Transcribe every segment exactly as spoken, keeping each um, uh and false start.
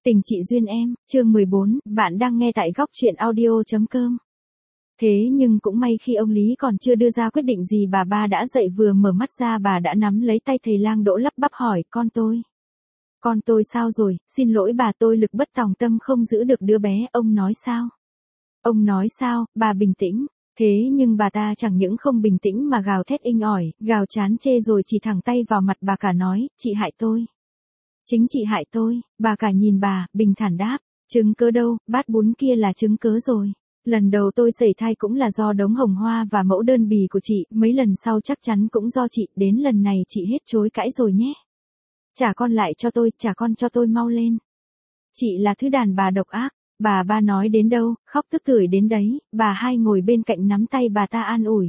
Tình chị duyên em, chương mười bốn, bạn đang nghe tại góc truyện audio.com. Thế nhưng cũng may khi ông Lý còn chưa đưa ra quyết định gì bà ba đã dậy, vừa mở mắt ra bà đã nắm lấy tay thầy lang Đỗ, lắp bắp hỏi: con tôi. Con tôi sao rồi? Xin lỗi bà, tôi lực bất tòng tâm không giữ được đứa bé. Ông nói sao? Ông nói sao? Bà bình tĩnh. Thế nhưng bà ta chẳng những không bình tĩnh mà gào thét inh ỏi, gào chán chê rồi chỉ thẳng tay vào mặt bà cả nói: chị hại tôi. Chính chị hại tôi. Bà cả nhìn bà, bình thản đáp: chứng cớ đâu, bát bún kia là chứng cớ rồi. Lần đầu tôi sẩy thai cũng là do đống hồng hoa và mẫu đơn bì của chị, mấy lần sau chắc chắn cũng do chị, đến lần này chị hết chối cãi rồi nhé. Trả con lại cho tôi, trả con cho tôi mau lên. Chị là thứ đàn bà độc ác. Bà ba nói đến đâu, khóc tức tưởi đến đấy. Bà hai ngồi bên cạnh nắm tay bà ta an ủi: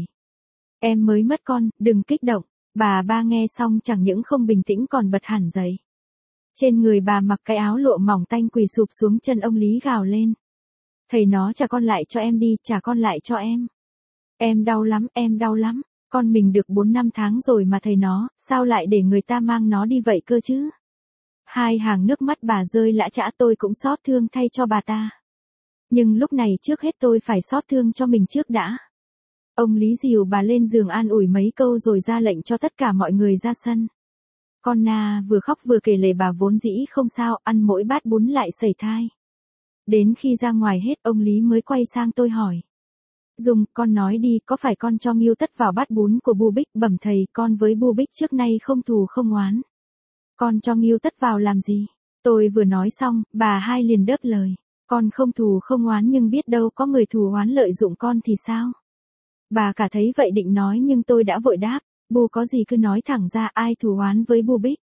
em mới mất con, đừng kích động. Bà ba nghe xong chẳng những không bình tĩnh còn bật hẳn dậy. Trên người bà mặc cái áo lụa mỏng tanh, quỳ sụp xuống chân ông Lý gào lên: thầy nó trả con lại cho em đi, trả con lại cho em. Em đau lắm, em đau lắm. Con mình được bốn năm tháng rồi mà thầy nó, sao lại để người ta mang nó đi vậy cơ chứ? Hai hàng nước mắt bà rơi lã chã. Tôi cũng xót thương thay cho bà ta. Nhưng lúc này trước hết tôi phải xót thương cho mình trước đã. Ông Lý dìu bà lên giường an ủi mấy câu rồi ra lệnh cho tất cả mọi người ra sân. Con Na vừa khóc vừa kể lể bà vốn dĩ không sao, ăn mỗi bát bún lại sẩy thai. Đến khi ra ngoài hết, ông Lý mới quay sang tôi hỏi: Dung, con nói đi, có phải con cho Ngưu Tất vào bát bún của Bu Bích? Bẩm thầy, con với Bu Bích trước nay không thù không oán. Con cho Ngưu Tất vào làm gì? Tôi vừa nói xong, bà hai liền đớp lời: con không thù không oán, nhưng biết đâu có người thù oán lợi dụng con thì sao? Bà cả thấy vậy định nói nhưng tôi đã vội đáp: Bu có gì cứ nói thẳng ra, ai thù oán với Bu Bích?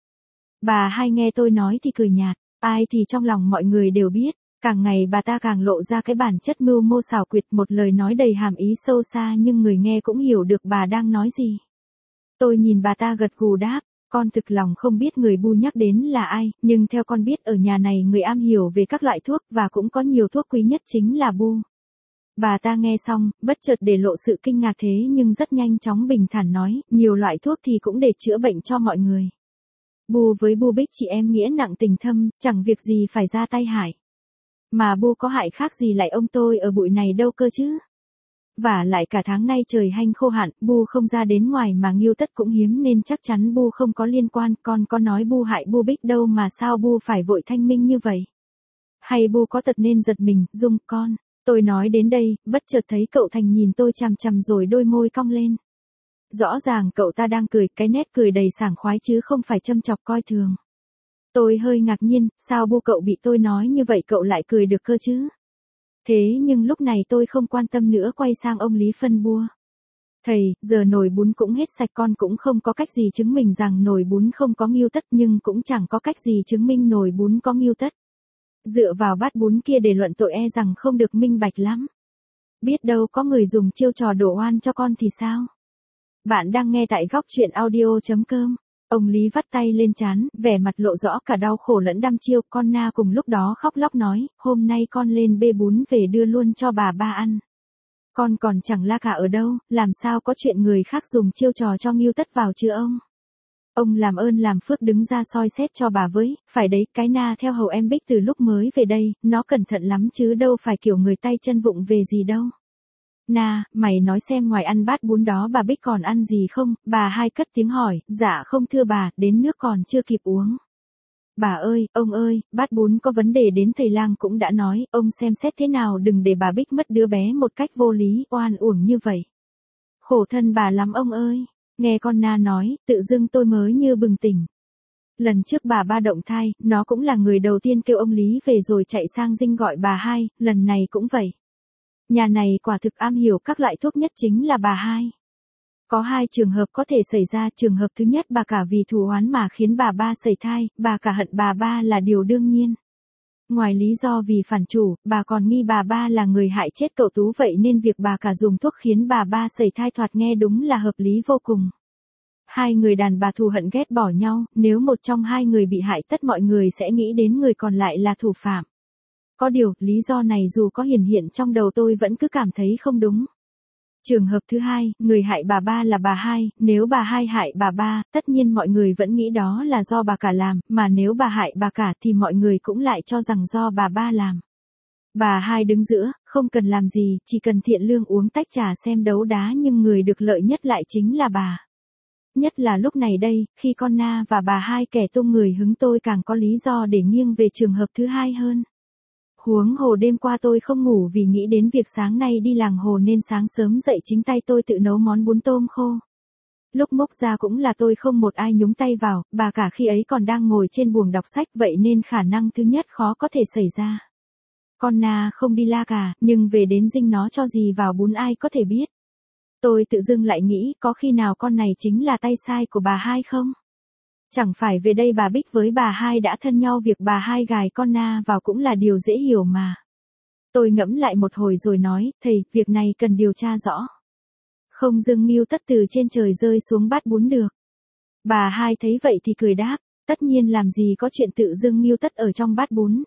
Bà hai nghe tôi nói thì cười nhạt: ai thì trong lòng mọi người đều biết. Càng ngày bà ta càng lộ ra cái bản chất mưu mô xảo quyệt, một lời nói đầy hàm ý sâu xa nhưng người nghe cũng hiểu được bà đang nói gì. Tôi nhìn bà ta gật gù đáp: con thực lòng không biết người Bu nhắc đến là ai, nhưng theo con biết ở nhà này người am hiểu về các loại thuốc và cũng có nhiều thuốc quý nhất chính là Bu. Bà ta nghe xong, bất chợt để lộ sự kinh ngạc thế nhưng rất nhanh chóng bình thản nói: nhiều loại thuốc thì cũng để chữa bệnh cho mọi người. Bu với Bu Bích chị em nghĩa nặng tình thâm, chẳng việc gì phải ra tay hại. Mà Bu có hại khác gì lại ông tôi ở bụi này đâu cơ chứ. Và lại cả tháng nay trời hanh khô hạn, Bu không ra đến ngoài mà Ngưu Tất cũng hiếm nên chắc chắn Bu không có liên quan. Con có nói Bu hại Bu Bích đâu mà sao Bu phải vội thanh minh như vậy? Hay Bu có tật nên giật mình? Dung, con. Tôi nói đến đây, bất chợt thấy cậu Thành nhìn tôi chằm chằm rồi đôi môi cong lên. Rõ ràng cậu ta đang cười, cái nét cười đầy sảng khoái chứ không phải châm chọc coi thường. Tôi hơi ngạc nhiên, sao Bu cậu bị tôi nói như vậy cậu lại cười được cơ chứ? Thế nhưng lúc này tôi không quan tâm nữa, quay sang ông Lý phân bua: thầy, giờ nồi bún cũng hết sạch, con cũng không có cách gì chứng minh rằng nồi bún không có Ngưu Tất, nhưng cũng chẳng có cách gì chứng minh nồi bún có Ngưu Tất. Dựa vào bát bún kia để luận tội e rằng không được minh bạch lắm. Biết đâu có người dùng chiêu trò đổ oan cho con thì sao? Bạn đang nghe tại góc truyện audio.com. Ông Lý vắt tay lên trán, vẻ mặt lộ rõ cả đau khổ lẫn đăm chiêu. Con Na cùng lúc đó khóc lóc nói: hôm nay con lên bê bún về đưa luôn cho bà ba ăn. Con còn chẳng la cả ở đâu, làm sao có chuyện người khác dùng chiêu trò cho Ngưu Tất vào chứ ông? Ông làm ơn làm phước đứng ra soi xét cho bà với, phải đấy, cái Na theo hầu em Bích từ lúc mới về đây, nó cẩn thận lắm chứ đâu phải kiểu người tay chân vụng về gì đâu. Na, mày nói xem ngoài ăn bát bún đó bà Bích còn ăn gì không? Bà hai cất tiếng hỏi: dạ không thưa bà, đến nước còn chưa kịp uống. Bà ơi, ông ơi, bát bún có vấn đề đến thầy lang cũng đã nói, ông xem xét thế nào đừng để bà Bích mất đứa bé một cách vô lý, oan uổng như vậy. Khổ thân bà lắm ông ơi. Nghe con Na nói, tự dưng tôi mới như bừng tỉnh. Lần trước bà ba động thai, nó cũng là người đầu tiên kêu ông Lý về rồi chạy sang dinh gọi bà hai, lần này cũng vậy. Nhà này quả thực am hiểu các loại thuốc nhất chính là bà hai. Có hai trường hợp có thể xảy ra, trường hợp thứ nhất bà cả vì thù oán mà khiến bà ba sẩy thai, bà cả hận bà ba là điều đương nhiên. Ngoài lý do vì phản chủ, bà còn nghi bà ba là người hại chết cậu Tú, vậy nên việc bà cả dùng thuốc khiến bà ba sẩy thai thoạt nghe đúng là hợp lý vô cùng. Hai người đàn bà thù hận ghét bỏ nhau, nếu một trong hai người bị hại tất mọi người sẽ nghĩ đến người còn lại là thủ phạm. Có điều, lý do này dù có hiển hiện trong đầu tôi vẫn cứ cảm thấy không đúng. Trường hợp thứ hai, người hại bà ba là bà hai, nếu bà hai hại bà ba, tất nhiên mọi người vẫn nghĩ đó là do bà cả làm, mà nếu bà hại bà cả thì mọi người cũng lại cho rằng do bà ba làm. Bà hai đứng giữa, không cần làm gì, chỉ cần thiện lương uống tách trà xem đấu đá nhưng người được lợi nhất lại chính là bà. Nhất là lúc này đây, khi con Na và bà hai kẻ tung người hứng tôi càng có lý do để nghiêng về trường hợp thứ hai hơn. Huống hồ đêm qua tôi không ngủ vì nghĩ đến việc sáng nay đi làng hồ nên sáng sớm dậy chính tay tôi tự nấu món bún tôm khô. Lúc mốc ra cũng là tôi không một ai nhúng tay vào, bà cả khi ấy còn đang ngồi trên buồng đọc sách vậy nên khả năng thứ nhất khó có thể xảy ra. Con Na không đi la cả, nhưng về đến dinh nó cho gì vào bún ai có thể biết. Tôi tự dưng lại nghĩ có khi nào con này chính là tay sai của bà hai không? Chẳng phải về đây bà Bích với bà hai đã thân nhau việc bà hai gài con Na vào cũng là điều dễ hiểu mà. Tôi ngẫm lại một hồi rồi nói, thầy, việc này cần điều tra rõ. Không dưng Ngưu Tất từ trên trời rơi xuống bát bún được. Bà hai thấy vậy thì cười đáp, tất nhiên làm gì có chuyện tự dưng Ngưu Tất ở trong bát bún.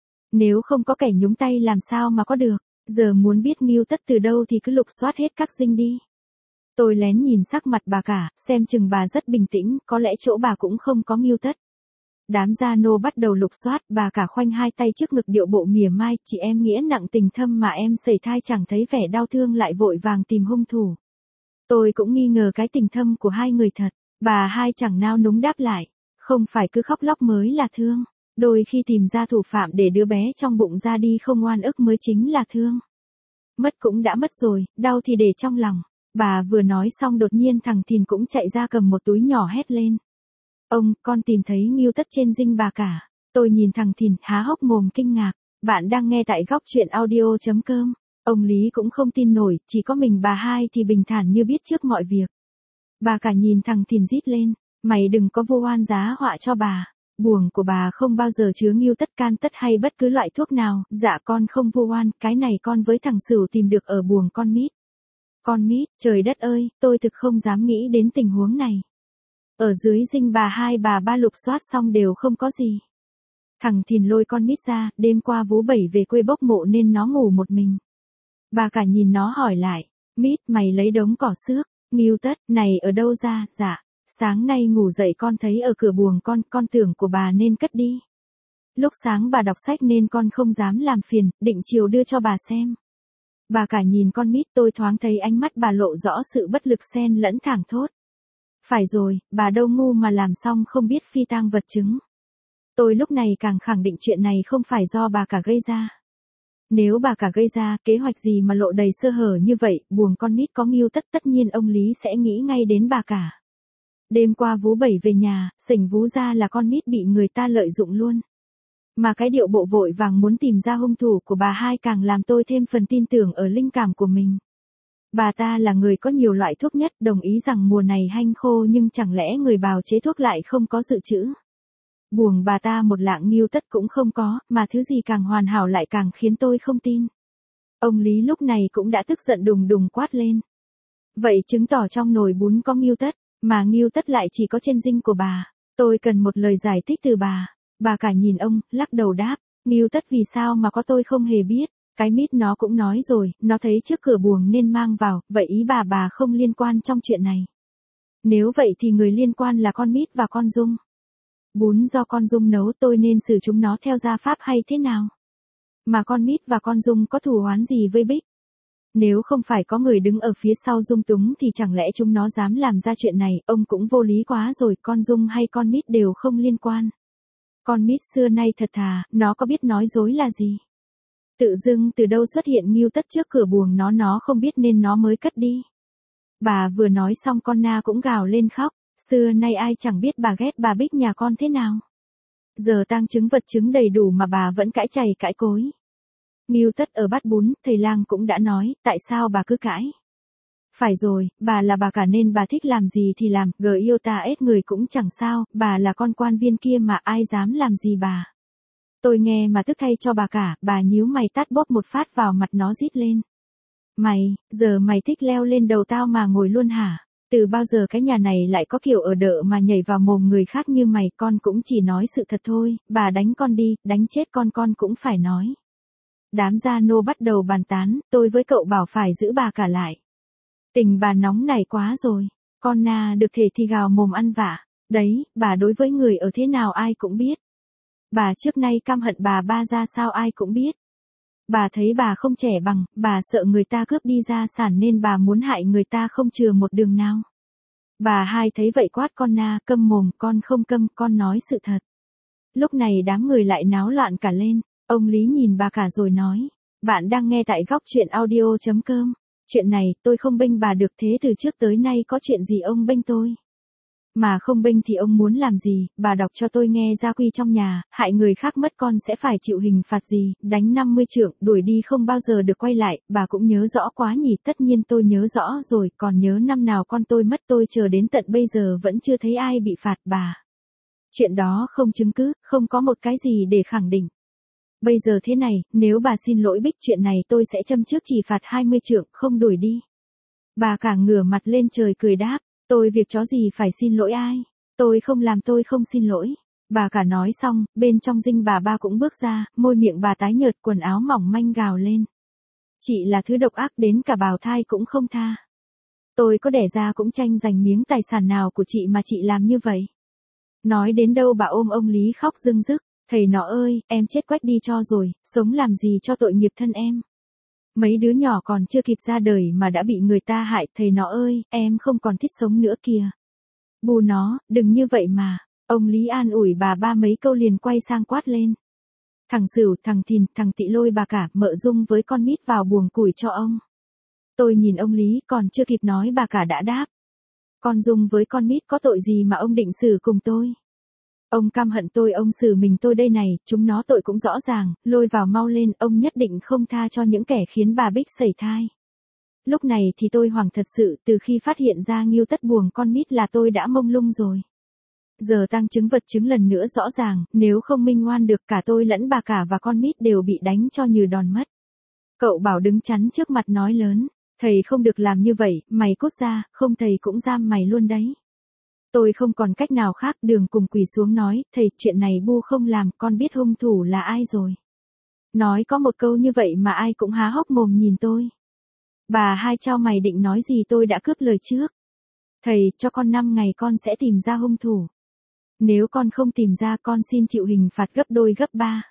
Nếu không có kẻ nhúng tay làm sao mà có được, giờ muốn biết Ngưu Tất từ đâu thì cứ lục soát hết các dinh đi. Tôi lén nhìn sắc mặt bà cả, xem chừng bà rất bình tĩnh, có lẽ chỗ bà cũng không có Ngưu Tất. Đám gia nô bắt đầu lục soát, bà cả khoanh hai tay trước ngực điệu bộ mỉa mai, chị em nghĩa nặng tình thâm mà em sẩy thai chẳng thấy vẻ đau thương lại vội vàng tìm hung thủ. Tôi cũng nghi ngờ cái tình thâm của hai người thật, bà hai chẳng nao núng đáp lại, không phải cứ khóc lóc mới là thương, đôi khi tìm ra thủ phạm để đứa bé trong bụng ra đi không oan ức mới chính là thương. Mất cũng đã mất rồi, đau thì để trong lòng. Bà vừa nói xong đột nhiên thằng Thìn cũng chạy ra cầm một túi nhỏ hét lên. Ông, con tìm thấy Ngưu Tất trên dinh bà cả. Tôi nhìn thằng Thìn há hốc mồm kinh ngạc. Bạn đang nghe tại góc truyện audio chấm com. Ông Lý cũng không tin nổi, chỉ có mình bà hai thì bình thản như biết trước mọi việc. Bà cả nhìn thằng Thìn rít lên. Mày đừng có vô oan giá họa cho bà. Buồng của bà không bao giờ chứa Ngưu Tất can tất hay bất cứ loại thuốc nào. Dạ con không vô oan, cái này con với thằng Sửu tìm được ở buồng con Mít. Con Mít, trời đất ơi, tôi thực không dám nghĩ đến tình huống này. Ở dưới dinh bà hai bà ba lục soát xong đều không có gì. Thằng Thìn lôi con Mít ra, đêm qua Vú Bảy về quê bốc mộ nên nó ngủ một mình. Bà cả nhìn nó hỏi lại, Mít mày lấy đống cỏ xước, Ngưu Tất, này ở đâu ra, dạ, sáng nay ngủ dậy con thấy ở cửa buồng con, con tưởng của bà nên cất đi. Lúc sáng bà đọc sách nên con không dám làm phiền, định chiều đưa cho bà xem. Bà cả nhìn con Mít tôi thoáng thấy ánh mắt bà lộ rõ sự bất lực xen lẫn thảng thốt. Phải rồi, bà đâu ngu mà làm xong không biết phi tang vật chứng. Tôi lúc này càng khẳng định chuyện này không phải do bà cả gây ra. Nếu bà cả gây ra, kế hoạch gì mà lộ đầy sơ hở như vậy, buồng con Mít có Ngưu Tất tất nhiên ông Lý sẽ nghĩ ngay đến bà cả. Đêm qua Vú Bảy về nhà, sỉnh Vú ra là con Mít bị người ta lợi dụng luôn. Mà cái điệu bộ vội vàng muốn tìm ra hung thủ của bà hai càng làm tôi thêm phần tin tưởng ở linh cảm của mình. Bà ta là người có nhiều loại thuốc nhất, đồng ý rằng mùa này hanh khô nhưng chẳng lẽ người bào chế thuốc lại không có dự trữ. Buồng bà ta một lạng Ngưu Tất cũng không có, mà thứ gì càng hoàn hảo lại càng khiến tôi không tin. Ông Lý lúc này cũng đã tức giận đùng đùng quát lên. Vậy chứng tỏ trong nồi bún có Ngưu Tất, mà Ngưu Tất lại chỉ có trên dinh của bà. Tôi cần một lời giải thích từ bà. Bà cả nhìn ông, lắc đầu đáp, Ngưu Tất vì sao mà có tôi không hề biết, cái Mít nó cũng nói rồi, nó thấy trước cửa buồng nên mang vào, vậy ý bà bà không liên quan trong chuyện này. Nếu vậy thì người liên quan là con Mít và con Dung. Bún do con Dung nấu tôi nên xử chúng nó theo gia pháp hay thế nào? Mà con Mít và con Dung có thù oán gì với Bích? Nếu không phải có người đứng ở phía sau Dung túng thì chẳng lẽ chúng nó dám làm ra chuyện này, ông cũng vô lý quá rồi, con Dung hay con Mít đều không liên quan. Con Mít xưa nay thật thà, nó có biết nói dối là gì? Tự dưng từ đâu xuất hiện Ngưu Tất trước cửa buồng nó nó không biết nên nó mới cất đi. Bà vừa nói xong con Na cũng gào lên khóc, xưa nay ai chẳng biết bà ghét bà Bích nhà con thế nào. Giờ tang chứng vật chứng đầy đủ mà bà vẫn cãi chày cãi cối. Ngưu Tất ở bát bún, thầy lang cũng đã nói, tại sao bà cứ cãi? Phải rồi, bà là bà cả nên bà thích làm gì thì làm, gờ yêu ta ết người cũng chẳng sao, bà là con quan viên kia mà ai dám làm gì bà. Tôi nghe mà tức thay cho bà cả, bà nhíu mày tát bóp một phát vào mặt nó rít lên. Mày, giờ mày thích leo lên đầu tao mà ngồi luôn hả? Từ bao giờ cái nhà này lại có kiểu ở đợ mà nhảy vào mồm người khác như mày, con cũng chỉ nói sự thật thôi, bà đánh con đi, đánh chết con con cũng phải nói. Đám gia nô bắt đầu bàn tán, tôi với cậu bảo phải giữ bà cả lại. Tình bà nóng này quá rồi, con na được thể thì gào mồm ăn vạ, đấy, bà đối với người ở thế nào ai cũng biết. Bà trước nay căm hận bà ba ra sao ai cũng biết. Bà thấy bà không trẻ bằng, bà sợ người ta cướp đi gia sản nên bà muốn hại người ta không chừa một đường nào. Bà hai thấy vậy quát con na, câm mồm, con không câm, con nói sự thật. Lúc này đám người lại náo loạn cả lên, ông Lý nhìn bà cả rồi nói, bạn đang nghe tại góc truyện audio.com. Chuyện này, tôi không bênh bà được thế từ trước tới nay có chuyện gì ông bênh tôi. Mà không bênh thì ông muốn làm gì, bà đọc cho tôi nghe gia quy trong nhà, hại người khác mất con sẽ phải chịu hình phạt gì, đánh năm mươi trượng, đuổi đi không bao giờ được quay lại, bà cũng nhớ rõ quá nhỉ, tất nhiên tôi nhớ rõ rồi, còn nhớ năm nào con tôi mất tôi chờ đến tận bây giờ vẫn chưa thấy ai bị phạt bà. Chuyện đó không chứng cứ, không có một cái gì để khẳng định. Bây giờ thế này, nếu bà xin lỗi Bích chuyện này tôi sẽ châm trước chỉ phạt hai mươi trượng, không đuổi đi. Bà cả ngửa mặt lên trời cười đáp, tôi việc chó gì phải xin lỗi ai, tôi không làm tôi không xin lỗi. Bà cả nói xong, bên trong dinh bà ba cũng bước ra, môi miệng bà tái nhợt quần áo mỏng manh gào lên. Chị là thứ độc ác đến cả bào thai cũng không tha. Tôi có đẻ ra cũng tranh giành miếng tài sản nào của chị mà chị làm như vậy. Nói đến đâu bà ôm ông Lý khóc rưng rức, thầy nó ơi, em chết quách đi cho rồi, sống làm gì cho tội nghiệp thân em. Mấy đứa nhỏ còn chưa kịp ra đời mà đã bị người ta hại, thầy nó ơi, em không còn thích sống nữa kìa. Bù nó, đừng như vậy mà, ông Lý an ủi bà ba mấy câu liền quay sang quát lên. Thằng Sửu, thằng Thìn, thằng Tị lôi bà cả, Mợ Dung với con Mít vào buồng củi cho ông. Tôi nhìn ông Lý còn chưa kịp nói bà cả đã đáp. Con Dung với con Mít có tội gì mà ông định xử cùng tôi? Ông căm hận tôi ông xử mình tôi đây này, chúng nó tội cũng rõ ràng, lôi vào mau lên, ông nhất định không tha cho những kẻ khiến bà Bích sẩy thai. Lúc này thì tôi hoảng thật sự, từ khi phát hiện ra Nghiêu Tất buồng con Mít là tôi đã mông lung rồi. Giờ tang chứng vật chứng lần nữa rõ ràng, nếu không minh oan được cả tôi lẫn bà cả và con Mít đều bị đánh cho như đòn mất. Cậu Bảo đứng chắn trước mặt nói lớn, thầy không được làm như vậy, mày cút ra, không thầy cũng giam mày luôn đấy. Tôi không còn cách nào khác, Đường cùng quỳ xuống nói, thầy, chuyện này Bu không làm, con biết hung thủ là ai rồi. Nói có một câu như vậy mà ai cũng há hốc mồm nhìn tôi. Bà hai trao mày định nói gì tôi đã cướp lời trước. Thầy, cho con năm ngày con sẽ tìm ra hung thủ. Nếu con không tìm ra con xin chịu hình phạt gấp đôi gấp ba.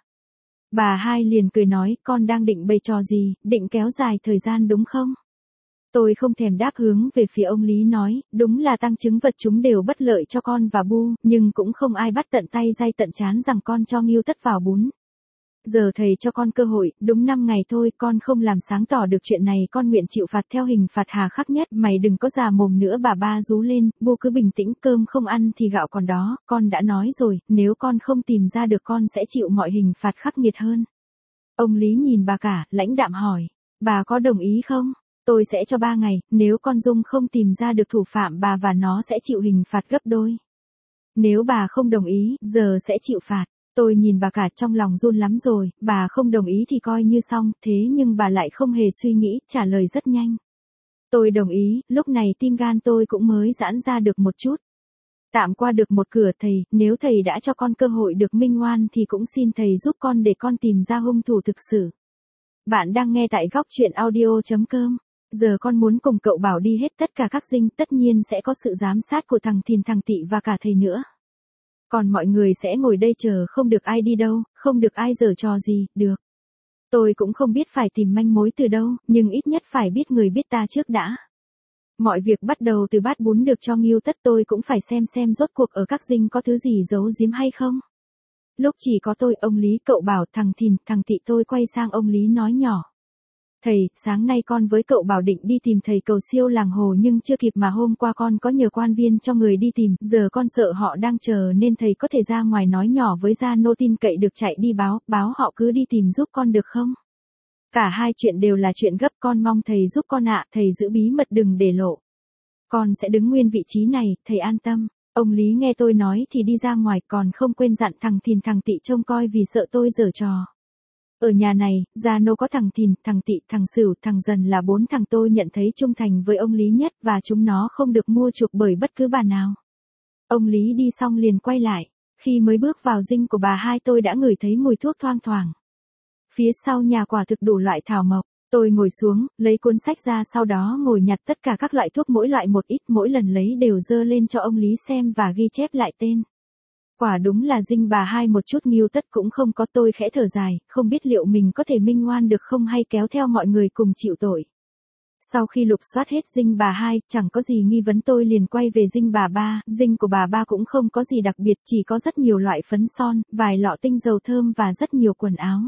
Bà hai liền cười nói, con đang định bày trò gì, định kéo dài thời gian đúng không? Tôi không thèm đáp hướng về phía ông Lý nói, đúng là tang chứng vật chúng đều bất lợi cho con và Bu, nhưng cũng không ai bắt tận tay dai tận chán rằng con cho Nghiêu Tất vào bún. Giờ thầy cho con cơ hội, đúng năm ngày thôi, con không làm sáng tỏ được chuyện này con nguyện chịu phạt theo hình phạt hà khắc nhất, mày đừng có già mồm nữa bà ba rú lên, Bu cứ bình tĩnh, cơm không ăn thì gạo còn đó, con đã nói rồi, nếu con không tìm ra được con sẽ chịu mọi hình phạt khắc nghiệt hơn. Ông Lý nhìn bà cả, lãnh đạm hỏi, bà có đồng ý không? Tôi sẽ cho ba ngày, nếu con Dung không tìm ra được thủ phạm bà và nó sẽ chịu hình phạt gấp đôi. Nếu bà không đồng ý, giờ sẽ chịu phạt. Tôi nhìn bà cả trong lòng run lắm rồi, bà không đồng ý thì coi như xong, thế nhưng bà lại không hề suy nghĩ, trả lời rất nhanh. Tôi đồng ý, lúc này tim gan tôi cũng mới giãn ra được một chút. Tạm qua được một cửa thầy, nếu thầy đã cho con cơ hội được minh oan thì cũng xin thầy giúp con để con tìm ra hung thủ thực sự. Bạn đang nghe tại góc truyện audio.com. Giờ con muốn cùng cậu Bảo đi hết tất cả các dinh, tất nhiên sẽ có sự giám sát của thằng Thìn thằng Tị và cả thầy nữa. Còn mọi người sẽ ngồi đây chờ không được ai đi đâu, không được ai giở trò gì, được. Tôi cũng không biết phải tìm manh mối từ đâu, nhưng ít nhất phải biết người biết ta trước đã. Mọi việc bắt đầu từ bát bún được cho Nghiêu Tất tôi cũng phải xem xem rốt cuộc ở các dinh có thứ gì giấu giếm hay không. Lúc chỉ có tôi, ông Lý, cậu Bảo, thằng Thìn, thằng Tị tôi quay sang ông Lý nói nhỏ. Thầy, sáng nay con với cậu Bảo định đi tìm thầy cầu siêu làng Hồ nhưng chưa kịp mà hôm qua con có nhờ quan viên cho người đi tìm, giờ con sợ họ đang chờ nên thầy có thể ra ngoài nói nhỏ với gia nô tin cậy được chạy đi báo, báo họ cứ đi tìm giúp con được không? Cả hai chuyện đều là chuyện gấp, con mong thầy giúp con ạ, thầy giữ bí mật đừng để lộ. Con sẽ đứng nguyên vị trí này, thầy an tâm. Ông Lý nghe tôi nói thì đi ra ngoài còn không quên dặn thằng Thìn thằng Tị trông coi vì sợ tôi giở trò. Ở nhà này, gia nô có thằng Thìn, thằng Tị, thằng Sửu, thằng Dần là bốn thằng tôi nhận thấy trung thành với ông Lý nhất và chúng nó không được mua chuộc bởi bất cứ bà nào. Ông Lý đi xong liền quay lại, khi mới bước vào dinh của bà hai tôi đã ngửi thấy mùi thuốc thoang thoảng. Phía sau nhà quả thực đủ loại thảo mộc, Tôi ngồi xuống, lấy cuốn sách ra sau đó ngồi nhặt tất cả các loại thuốc mỗi loại một ít, mỗi lần lấy đều dơ lên cho ông Lý xem và ghi chép lại tên. Quả đúng là dinh bà hai một chút nghiêu tất cũng không có. Tôi khẽ thở dài, không biết liệu mình có thể minh oan được không hay kéo theo mọi người cùng chịu tội. Sau khi lục soát hết dinh bà hai, chẳng có gì nghi vấn tôi liền quay về dinh bà ba. Dinh của bà ba cũng không có gì đặc biệt, chỉ có rất nhiều loại phấn son, vài lọ tinh dầu thơm và rất nhiều quần áo.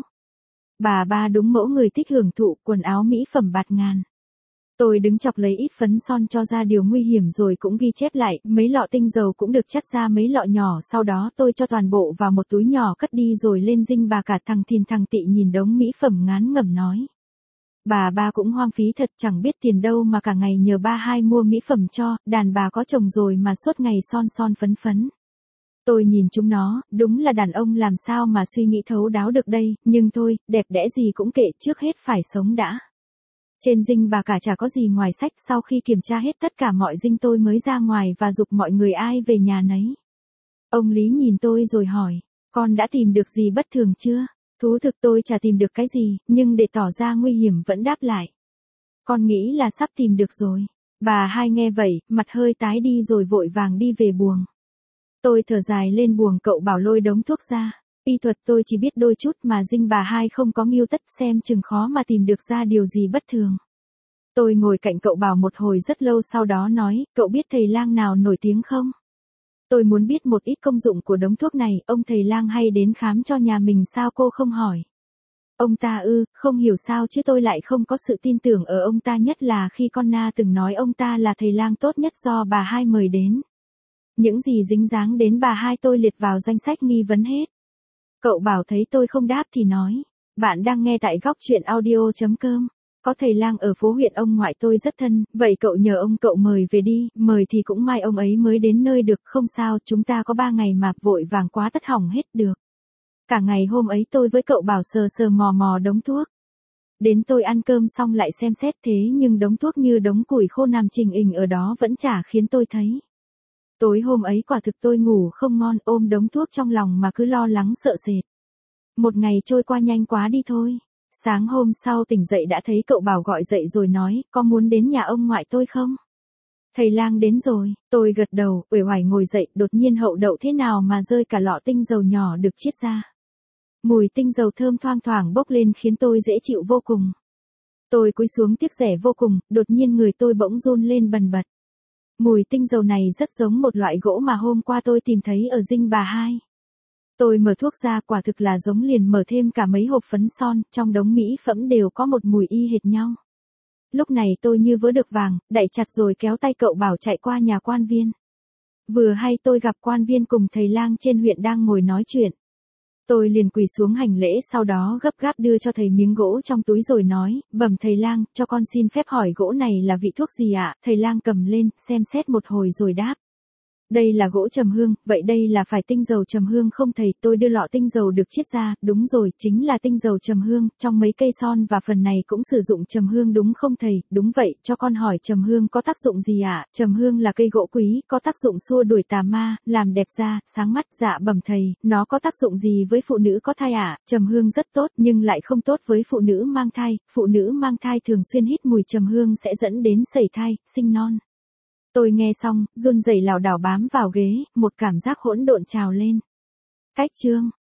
Bà ba đúng mẫu người thích hưởng thụ, quần áo mỹ phẩm bạt ngàn. Tôi đứng chọc lấy ít phấn son cho ra điều nguy hiểm rồi cũng ghi chép lại, mấy lọ tinh dầu cũng được chắt ra mấy lọ nhỏ, sau đó tôi cho toàn bộ vào một túi nhỏ cất đi rồi lên dinh bà cả. Thằng Thìn thằng Tị nhìn đống mỹ phẩm ngán ngẩm nói. Bà ba cũng hoang phí thật, chẳng biết tiền đâu mà cả ngày nhờ ba hai mua mỹ phẩm cho, đàn bà có chồng rồi mà suốt ngày son son phấn phấn. Tôi nhìn chúng nó, đúng là đàn ông làm sao mà suy nghĩ thấu đáo được đây, nhưng thôi, đẹp đẽ gì cũng kệ, trước hết phải sống đã. Trên dinh bà cả chả có gì ngoài sách, sau khi kiểm tra hết tất cả mọi dinh tôi mới ra ngoài và giục mọi người ai về nhà nấy. Ông Lý nhìn tôi rồi hỏi, con đã tìm được gì bất thường chưa? Thú thực tôi chả tìm được cái gì, nhưng để tỏ ra nguy hiểm vẫn đáp lại. Con nghĩ là sắp tìm được rồi. Bà hai nghe vậy, mặt hơi tái đi rồi vội vàng đi về buồng. Tôi thở dài lên buồng, cậu bảo lôi đống thuốc ra. Y thuật tôi chỉ biết đôi chút mà dinh bà hai không có nghiêu tất, xem chừng khó mà tìm được ra điều gì bất thường. Tôi ngồi cạnh cậu bảo một hồi rất lâu sau đó nói, cậu biết thầy lang nào nổi tiếng không? Tôi muốn biết một ít công dụng của đống thuốc này, ông thầy lang hay đến khám cho nhà mình sao cô không hỏi? Ông ta ư, không hiểu sao chứ tôi lại không có sự tin tưởng ở ông ta, nhất là khi con Na từng nói ông ta là thầy lang tốt nhất do bà hai mời đến. Những gì dính dáng đến bà hai tôi liệt vào danh sách nghi vấn hết. Cậu bảo thấy tôi không đáp thì nói, bạn đang nghe tại góc truyện audio chấm com. Có thầy lang ở phố huyện ông ngoại tôi rất thân, vậy cậu nhờ ông cậu mời về đi, mời thì cũng mai ông ấy mới đến nơi được, không sao, chúng ta có ba ngày mà vội vàng quá tất hỏng hết được. Cả ngày hôm ấy tôi với cậu bảo sờ sờ mò mò đống thuốc. Đến tôi ăn cơm xong lại xem xét, thế nhưng đống thuốc như đống củi khô nằm trình hình ở đó vẫn chả khiến tôi thấy. Tối hôm ấy quả thực tôi ngủ không ngon, ôm đống thuốc trong lòng mà cứ lo lắng sợ sệt. Một ngày trôi qua nhanh quá đi thôi. Sáng hôm sau tỉnh dậy đã thấy cậu bảo gọi dậy rồi nói, có muốn đến nhà ông ngoại tôi không? Thầy lang đến rồi, tôi gật đầu, uể oải ngồi dậy, đột nhiên hậu đậu thế nào mà rơi cả lọ tinh dầu nhỏ được chiết ra. Mùi tinh dầu thơm thoang thoảng bốc lên khiến tôi dễ chịu vô cùng. Tôi cúi xuống tiếc rẻ vô cùng, đột nhiên người tôi bỗng run lên bần bật. Mùi tinh dầu này rất giống một loại gỗ mà hôm qua tôi tìm thấy ở dinh bà hai. Tôi mở thuốc ra, quả thực là giống liền, mở thêm cả mấy hộp phấn son, trong đống mỹ phẩm đều có một mùi y hệt nhau. Lúc này tôi như vớ được vàng, đẩy chặt rồi kéo tay cậu bảo chạy qua nhà quan viên. Vừa hay tôi gặp quan viên cùng thầy lang trên huyện đang ngồi nói chuyện. Tôi liền quỳ xuống hành lễ, sau đó gấp gáp đưa cho thầy miếng gỗ trong túi rồi nói, bẩm thầy lang, cho con xin phép hỏi gỗ này là vị thuốc gì ạ? Thầy lang cầm lên, xem xét một hồi rồi đáp. Đây là gỗ trầm hương, vậy đây là phải tinh dầu trầm hương không thầy? Tôi đưa lọ tinh dầu được chiết ra, đúng rồi, chính là tinh dầu trầm hương, trong mấy cây son và phần này cũng sử dụng trầm hương đúng không thầy? Đúng vậy, cho con hỏi trầm hương có tác dụng gì ạ? Trầm hương là cây gỗ quý, có tác dụng xua đuổi tà ma, làm đẹp da, sáng mắt. Dạ bẩm thầy, nó có tác dụng gì với phụ nữ có thai ạ? Trầm hương rất tốt, nhưng lại không tốt với phụ nữ mang thai, phụ nữ mang thai thường xuyên hít mùi trầm hương sẽ dẫn đến sẩy thai, sinh non. Tôi nghe xong, run rẩy lảo đảo bám vào ghế, một cảm giác hỗn độn trào lên. Cách chương